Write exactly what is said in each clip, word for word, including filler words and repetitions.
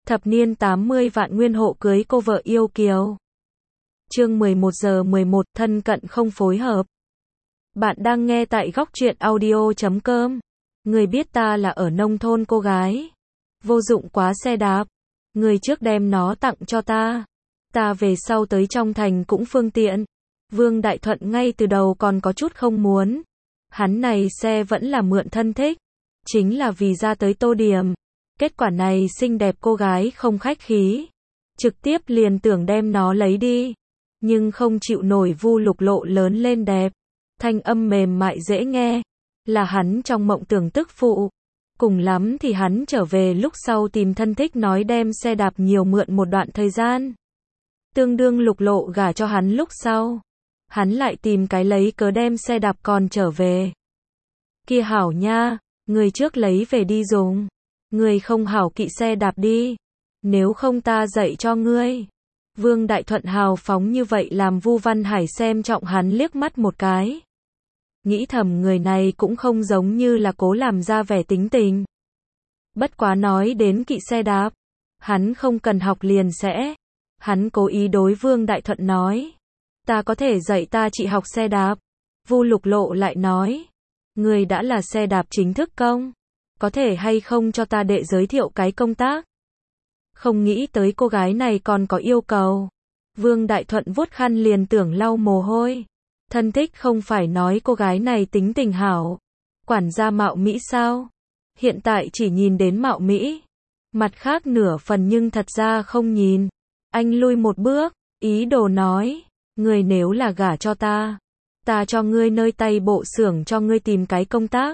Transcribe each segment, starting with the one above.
Thập niên tám mươi vạn nguyên hộ cưới cô vợ yêu kiều. Chương mười một giờ mười một, thân cận không phối hợp. Bạn đang nghe tại góc truyện audio chấm com. Người biết ta là ở nông thôn cô gái. Vô dụng quá xe đạp. Người trước đem nó tặng cho ta. Ta về sau tới trong thành cũng phương tiện. Vương Đại Thuận ngay từ đầu còn có chút không muốn. Hắn này xe vẫn là mượn thân thích. Chính là vì ra tới Tô Điểm. Kết quả này xinh đẹp cô gái không khách khí. Trực tiếp liền tưởng đem nó lấy đi. Nhưng không chịu nổi Vu Lục Lộ lớn lên đẹp. Thanh âm mềm mại dễ nghe. Là hắn trong mộng tưởng tức phụ. Cùng lắm thì hắn trở về lúc sau tìm thân thích nói đem xe đạp nhiều mượn một đoạn thời gian. Tương đương Lục Lộ gả cho hắn lúc sau. Hắn lại tìm cái lấy cớ đem xe đạp còn trở về. Kia hảo nha, người trước lấy về đi dùng. Người không hảo kỵ xe đạp đi. Nếu không ta dạy cho ngươi. Vương Đại Thuận hào phóng như vậy làm Vu Văn Hải xem trọng hắn liếc mắt một cái. Nghĩ thầm người này cũng không giống như là cố làm ra vẻ tính tình. Bất quá nói đến kỵ xe đạp. Hắn không cần học liền sẽ. Hắn cố ý đối Vương Đại Thuận nói. Ta có thể dạy ta chị học xe đạp. Vu Lục Lộ lại nói. Người đã là xe đạp chính thức công. Có thể hay không cho ta đệ giới thiệu cái công tác. Không nghĩ tới cô gái này còn có yêu cầu. Vương Đại Thuận vuốt khăn liền tưởng lau mồ hôi. Thân thích không phải nói cô gái này tính tình hảo. Quản gia mạo Mỹ sao? Hiện tại chỉ nhìn đến mạo Mỹ. Mặt khác nửa phần nhưng thật ra không nhìn. Anh lui một bước, ý đồ nói. Người nếu là gả cho ta. Ta cho ngươi nơi tay bộ xưởng cho ngươi tìm cái công tác.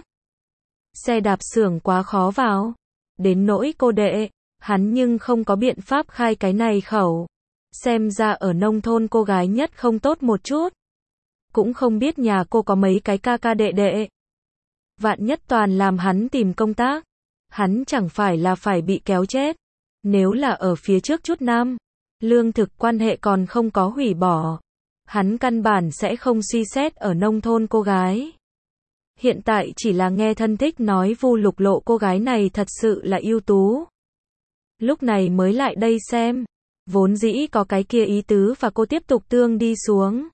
Xe đạp xưởng quá khó vào. Đến nỗi cô đệ, hắn nhưng không có biện pháp khai cái này khẩu. Xem ra ở nông thôn cô gái nhất không tốt một chút. Cũng không biết nhà cô có mấy cái ca ca đệ đệ. Vạn nhất toàn làm hắn tìm công tác. Hắn chẳng phải là phải bị kéo chết. Nếu là ở phía trước chút năm, lương thực quan hệ còn không có hủy bỏ. Hắn căn bản sẽ không suy xét ở nông thôn cô gái. Hiện tại chỉ là nghe thân thích nói Vu Lục Lộ cô gái này thật sự là ưu tú. Lúc này mới lại đây xem. Vốn dĩ có cái kia ý tứ và cô tiếp tục tương đi xuống.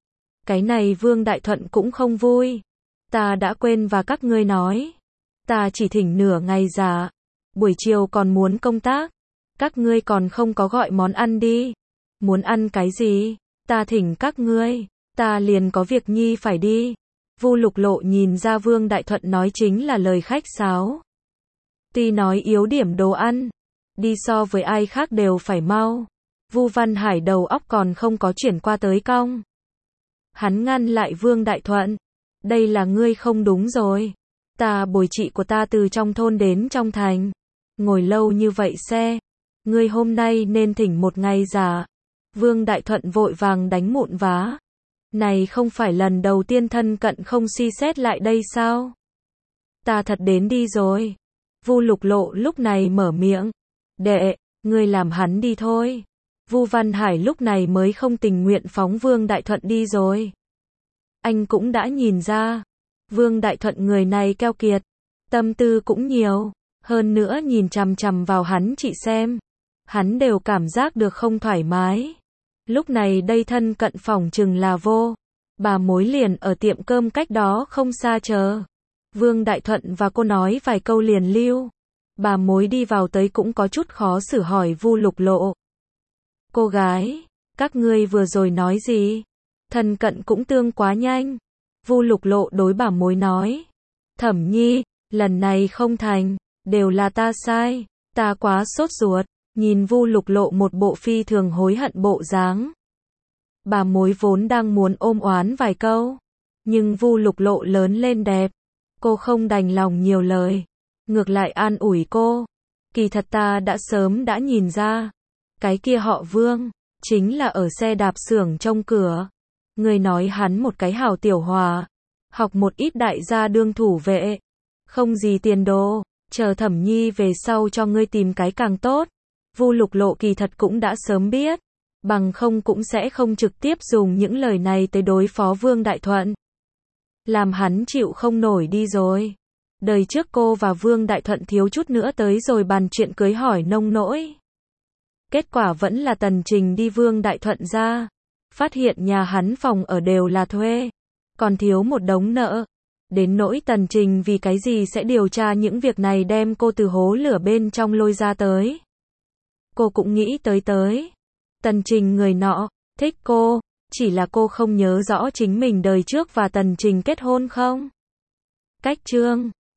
Cái này Vương Đại Thuận cũng không vui. Ta đã quên và các ngươi nói. Ta chỉ thỉnh nửa ngày giả. Buổi chiều còn muốn công tác. Các ngươi còn không có gọi món ăn đi. Muốn ăn cái gì? Ta thỉnh các ngươi. Ta liền có việc nhi phải đi. Vu Lục Lộ nhìn ra Vương Đại Thuận nói chính là lời khách sáo. Tuy nói yếu điểm đồ ăn. Đi so với ai khác đều phải mau. Vu Văn Hải đầu óc còn không có chuyển qua tới cong. Hắn ngăn lại Vương Đại Thuận. Đây là ngươi không đúng rồi. Ta bồi chị của ta từ trong thôn đến trong thành. Ngồi lâu như vậy xe. Ngươi hôm nay nên thỉnh một ngày giả. Vương Đại Thuận vội vàng đánh mụn vá. Này không phải lần đầu tiên thân cận không suy xét lại đây sao? Ta thật đến đi rồi. Vu Lục Lộ lúc này mở miệng. Đệ, ngươi làm hắn đi thôi. Vu Văn Hải lúc này mới không tình nguyện phóng Vương Đại Thuận đi rồi. Anh cũng đã nhìn ra. Vương Đại Thuận người này keo kiệt. Tâm tư cũng nhiều. Hơn nữa nhìn chằm chằm vào hắn chị xem. Hắn đều cảm giác được không thoải mái. Lúc này đây thân cận phòng chừng là vô. Bà mối liền ở tiệm cơm cách đó không xa chờ. Vương Đại Thuận và cô nói vài câu liền lưu. Bà mối đi vào tới cũng có chút khó xử hỏi Vu Lục Lộ. Cô gái, các ngươi vừa rồi nói gì? Thân cận cũng tương quá nhanh. Vu Lục Lộ đối bà mối nói. Thẩm nhi, lần này không thành, đều là ta sai, ta quá sốt ruột. Nhìn Vu Lục Lộ một bộ phi thường hối hận bộ dáng. Bà mối vốn đang muốn ôm oán vài câu. Nhưng Vu Lục Lộ lớn lên đẹp. Cô không đành lòng nhiều lời. Ngược lại an ủi cô. Kỳ thật ta đã sớm đã nhìn ra. Cái kia họ Vương. Chính là ở xe đạp xưởng trông cửa. Người nói hắn một cái hảo tiểu hòa. Học một ít đại gia đương thủ vệ. Không gì tiền đồ. Chờ Thẩm nhi về sau cho ngươi tìm cái càng tốt. Vu Lục Lộ kỳ thật cũng đã sớm biết. Bằng không cũng sẽ không trực tiếp dùng những lời này tới đối phó Vương Đại Thuận. Làm hắn chịu không nổi đi rồi. Đời trước cô và Vương Đại Thuận thiếu chút nữa tới rồi bàn chuyện cưới hỏi nông nỗi. Kết quả vẫn là Tần Trình đi Vương Đại Thuận ra. Phát hiện nhà hắn phòng ở đều là thuê. Còn thiếu một đống nợ. Đến nỗi Tần Trình vì cái gì sẽ điều tra những việc này đem cô từ hố lửa bên trong lôi ra tới. Cô cũng nghĩ tới tới. Tần Trình người nọ, thích cô, chỉ là cô không nhớ rõ chính mình đời trước và Tần Trình kết hôn không? Cách chương